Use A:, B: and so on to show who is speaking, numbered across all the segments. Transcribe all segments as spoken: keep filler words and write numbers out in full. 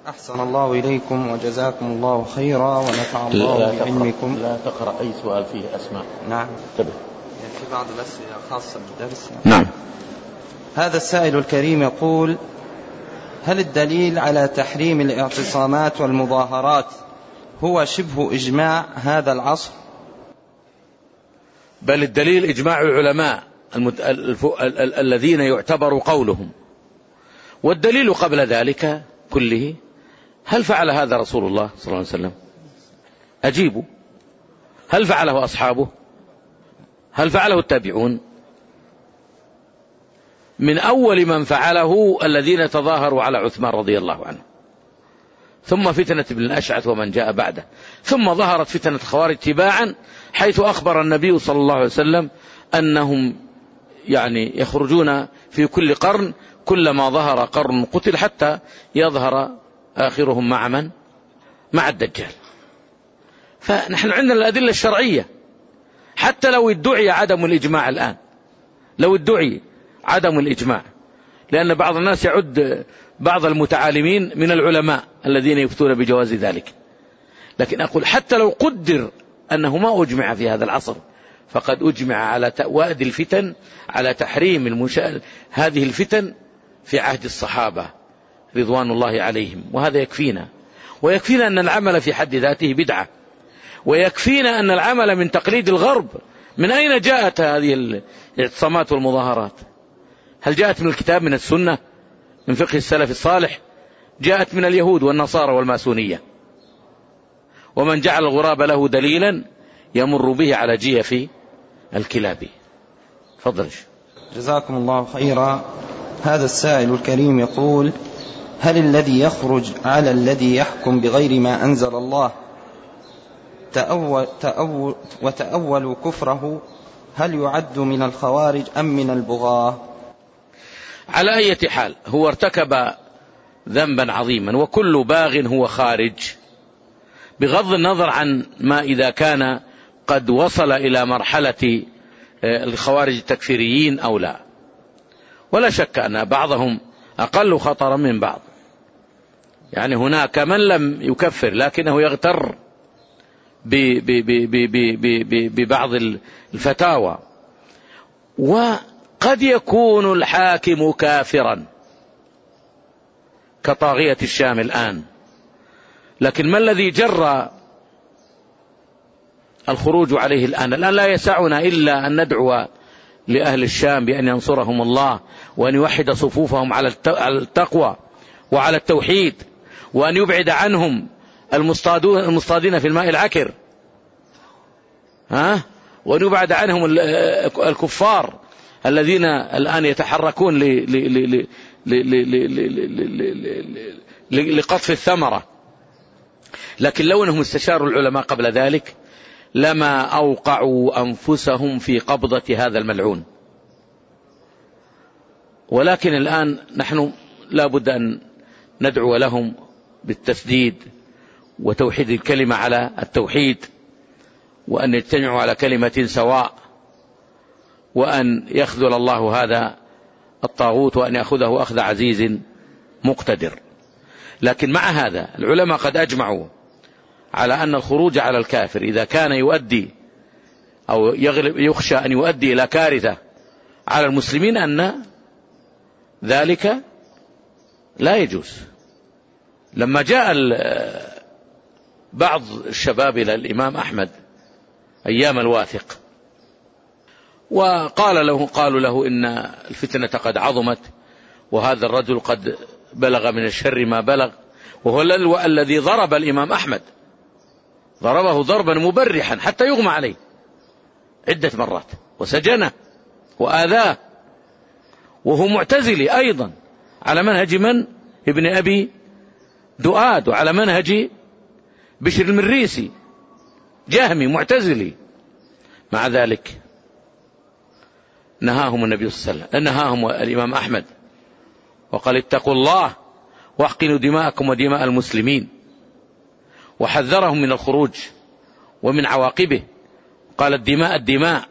A: أحسن الله إليكم وجزاكم الله خيرا ونفع الله بعلمكم.
B: لا تقرأ أي سؤال فيه أسماء.
A: نعم.
B: انتبه.
A: في بعض الأسئلة خاصة بالدرس.
B: نعم.
A: هذا السائل الكريم يقول: هل الدليل على تحريم الاعتصامات والمظاهرات هو شبه إجماع هذا العصر؟
B: بل الدليل إجماع العلماء المت... الف... ال... ال... الذين يعتبر قولهم، والدليل قبل ذلك كله هل فعل هذا رسول الله صلى الله عليه وسلم؟ أجيبوا. هل فعله أصحابه؟ هل فعله التابعون؟ من أول من فعله الذين تظاهروا على عثمان رضي الله عنه، ثم فتنة ابن الأشعث ومن جاء بعده، ثم ظهرت فتنة الخوارج تباعا، حيث أخبر النبي صلى الله عليه وسلم أنهم يعني يخرجون في كل قرن، كلما ظهر قرن قتل، حتى يظهر آخرهم مع من؟ مع الدجال. فنحن عندنا الأدلة الشرعية، حتى لو ادعي عدم الإجماع الآن، لو ادعي عدم الإجماع، لأن بعض الناس يعد بعض المتعالمين من العلماء الذين يفتون بجواز ذلك، لكن أقول حتى لو قدر أنه ما أجمع في هذا العصر، فقد أجمع على تأواد الفتن، على تحريم المشا... هذه الفتن في عهد الصحابة رضوان الله عليهم، وهذا يكفينا. ويكفينا أن العمل في حد ذاته بدعة، ويكفينا أن العمل من تقليد الغرب. من أين جاءت هذه الاعتصامات والمظاهرات؟ هل جاءت من الكتاب، من السنة، من فقه السلف الصالح؟ جاءت من اليهود والنصارى والماسونية. ومن جعل الغراب له دليلا يمر به على جيف الكلاب. فضل.
A: جزاكم الله خيرا. هذا السائل الكريم يقول: هل الذي يخرج على الذي يحكم بغير ما أنزل الله تأول تأول وتأول كفره هل يعد من الخوارج أم من البغاة؟
B: على أي حال هو ارتكب ذنبا عظيما، وكل باغ هو خارج، بغض النظر عن ما إذا كان قد وصل إلى مرحلة الخوارج التكفيريين أو لا. ولا شك أن بعضهم أقل خطرا من بعض، يعني هناك من لم يكفر لكنه يغتر ببعض الفتاوى، وقد يكون الحاكم كافرا كطاغية الشام الآن، لكن ما الذي جرى الخروج عليه الآن؟ الآن لا يسعنا إلا أن ندعو لأهل الشام بأن ينصرهم الله، وأن يوحد صفوفهم على التقوى وعلى التوحيد، وأن يبعد عنهم المصطادين في الماء العكر، ها؟ وأن يبعد عنهم الكفار الذين الآن يتحركون لقطف الثمرة. لكن لو أنهم استشاروا العلماء قبل ذلك لما أوقعوا أنفسهم في قبضة هذا الملعون. ولكن الآن نحن لا بد أن ندعو لهم بالتسديد وتوحيد الكلمة على التوحيد، وأن يجتمعوا على كلمة سواء، وأن يخذل الله هذا الطاغوت، وأن يأخذه أخذ عزيز مقتدر. لكن مع هذا العلماء قد أجمعوا على أن الخروج على الكافر إذا كان يؤدي أو يغلب يخشى أن يؤدي إلى كارثة على المسلمين أن ذلك لا يجوز. لما جاء بعض الشباب إلى الإمام أحمد أيام الواثق وقال له قالوا له إن الفتنة قد عظمت، وهذا الرجل قد بلغ من الشر ما بلغ، وهو الذي ضرب الإمام أحمد، ضربه ضربا مبرحا حتى يغمى عليه عدة مرات، وسجنه وآذاه، وهو معتزلي أيضا على منهج من؟ ابن أبي دؤاد، وعلى منهج بشر المريسي جهمي معتزلي. مع ذلك نهاهم النبي صلى الله عليه وسلم، نهاهم الإمام أحمد وقال: اتقوا الله واحقنوا دماءكم ودماء المسلمين، وحذرهم من الخروج ومن عواقبه، قال: الدماء الدماء.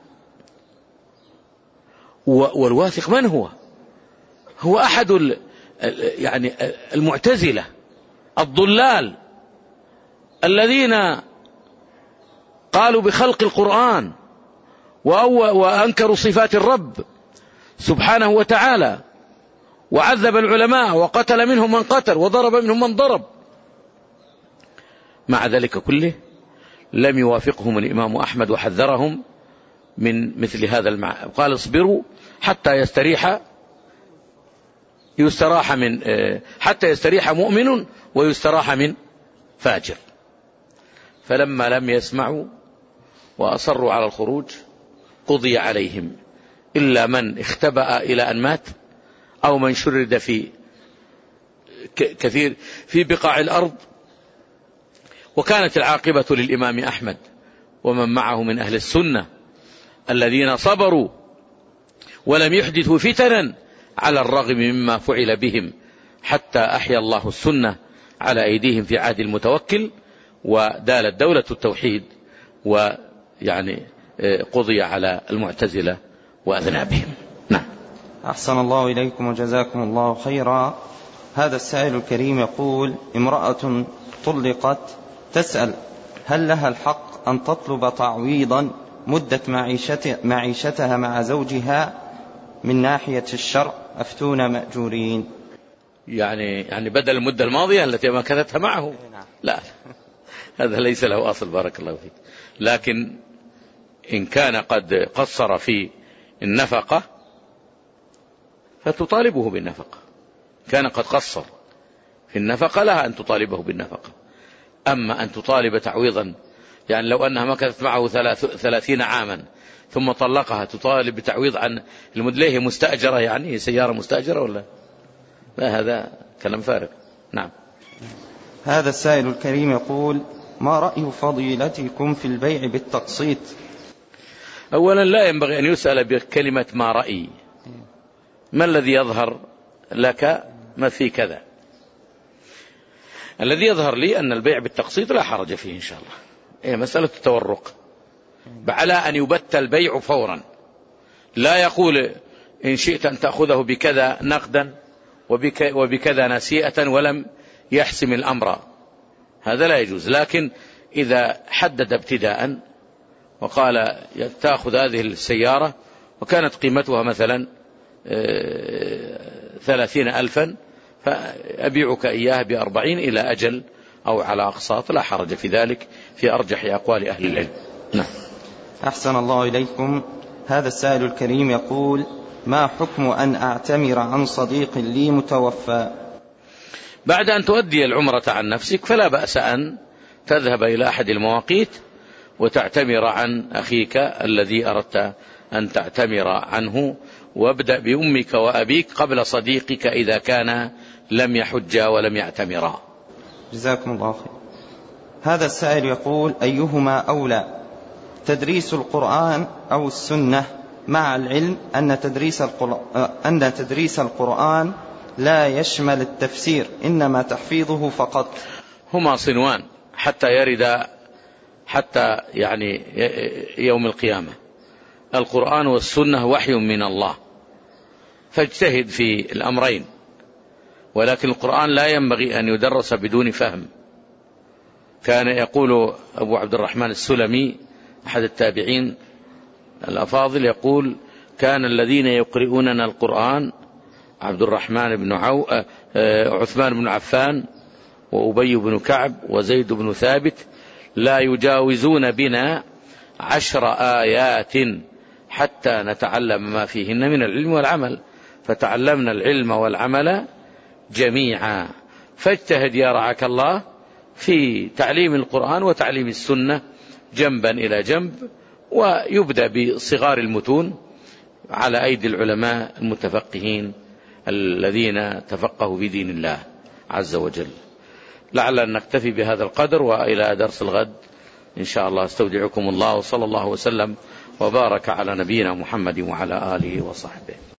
B: والواثق من هو؟ هو أحد يعني المعتزلة الضلال الذين قالوا بخلق القرآن وأنكروا صفات الرب سبحانه وتعالى، وعذب العلماء وقتل منهم من قتل وضرب منهم من ضرب. مع ذلك كله لم يوافقهم الإمام أحمد وحذرهم من مثل هذا المعنى، قال اصبروا حتى يستريح يستراح من حتى يستريح مؤمن ويستراح من فاجر. فلما لم يسمعوا وأصروا على الخروج قضي عليهم، إلا من اختبأ إلى أن مات أو من شرد في كثير في بقاع الأرض. وكانت العاقبة للإمام أحمد ومن معه من أهل السنة الذين صبروا ولم يحدثوا فتنا على الرغم مما فعل بهم، حتى أحيا الله السنة على أيديهم في عهد المتوكل، ودالت دولة التوحيد، ويعني قضي على المعتزلة وأذنابهم. نعم.
A: أحسن الله إليكم وجزاكم الله خيرا. هذا السائل الكريم يقول: امرأة طلقت تسأل هل لها الحق أن تطلب تعويضا مدة معيشتها مع زوجها من ناحية الشرع؟ أفتونا مأجورين.
B: يعني يعني بدل المدة الماضية التي مكثتها معه؟ لا، هذا ليس له أصل، بارك الله فيك. لكن إن كان قد قصر في النفقة فتطالبه بالنفقة. كان قد قصر في النفقة لها أن تطالبه بالنفقة. أما أن تطالب تعويضا، يعني لو أنها مكثت معه ثلاثين عاما ثم طلقها تطالب بتعويض عن المدليه مستأجرة، يعني سيارة مستأجرة ولا لا؟ هذا كلام فارغ. نعم.
A: هذا السائل الكريم يقول: ما رأي فضيلتكم في البيع بالتقسيط؟
B: أولا لا ينبغي أن يسأل بكلمة ما رأي. ما الذي يظهر لك ما في كذا؟ الذي يظهر لي أن البيع بالتقسيط لا حرج فيه إن شاء الله. هي مسألة التورق، على أن يبت البيع فورا، لا يقول إن شئت أن تأخذه بكذا نقدا وبكذا نسيئة ولم يحسم الأمر، هذا لا يجوز. لكن إذا حدد ابتداء وقال تأخذ هذه السيارة وكانت قيمتها مثلا ثلاثين ألفا فأبيعك إياها بأربعين إلى أجل أو على أقساط، لا حرج في ذلك في أرجح أقوال أهل العلم. نعم.
A: أحسن الله إليكم. هذا السائل الكريم يقول: ما حكم أن أعتمر عن صديق لي متوفى؟
B: بعد أن تؤدي العمرة عن نفسك فلا بأس أن تذهب إلى أحد المواقيت وتعتمر عن أخيك الذي أردت أن تعتمر عنه، وابدأ بأمك وأبيك قبل صديقك إذا كان لم يحجا ولم يعتمرا.
A: جزاكم الله خير. هذا السائل يقول: أيهما أولى، تدريس القرآن أو السنة، مع العلم أن تدريس القرآن, أن تدريس القرآن لا يشمل التفسير إنما تحفيظه فقط؟
B: هما صنوان حتى يرد حتى يعني يوم القيامة. القرآن والسنة وحي من الله، فاجتهد في الأمرين، ولكن القرآن لا ينبغي أن يدرس بدون فهم. كان يقول أبو عبد الرحمن السلمي أحد التابعين الأفاضل يقول: كان الذين يقرؤوننا القرآن عبد الرحمن بن عو... عثمان بن عفان وأبي بن كعب وزيد بن ثابت لا يجاوزون بنا عشر آيات حتى نتعلم ما فيهن من العلم والعمل، فتعلمنا العلم والعمل جميعا. فاجتهد يا رعاك الله في تعليم القرآن وتعليم السنة جنبا إلى جنب، ويبدأ بصغار المتون على أيدي العلماء المتفقهين الذين تفقهوا في دين الله عز وجل. لعل نكتفي بهذا القدر، وإلى درس الغد إن شاء الله استودعكم الله، وصلى الله وسلم وبارك على نبينا محمد وعلى آله وصحبه.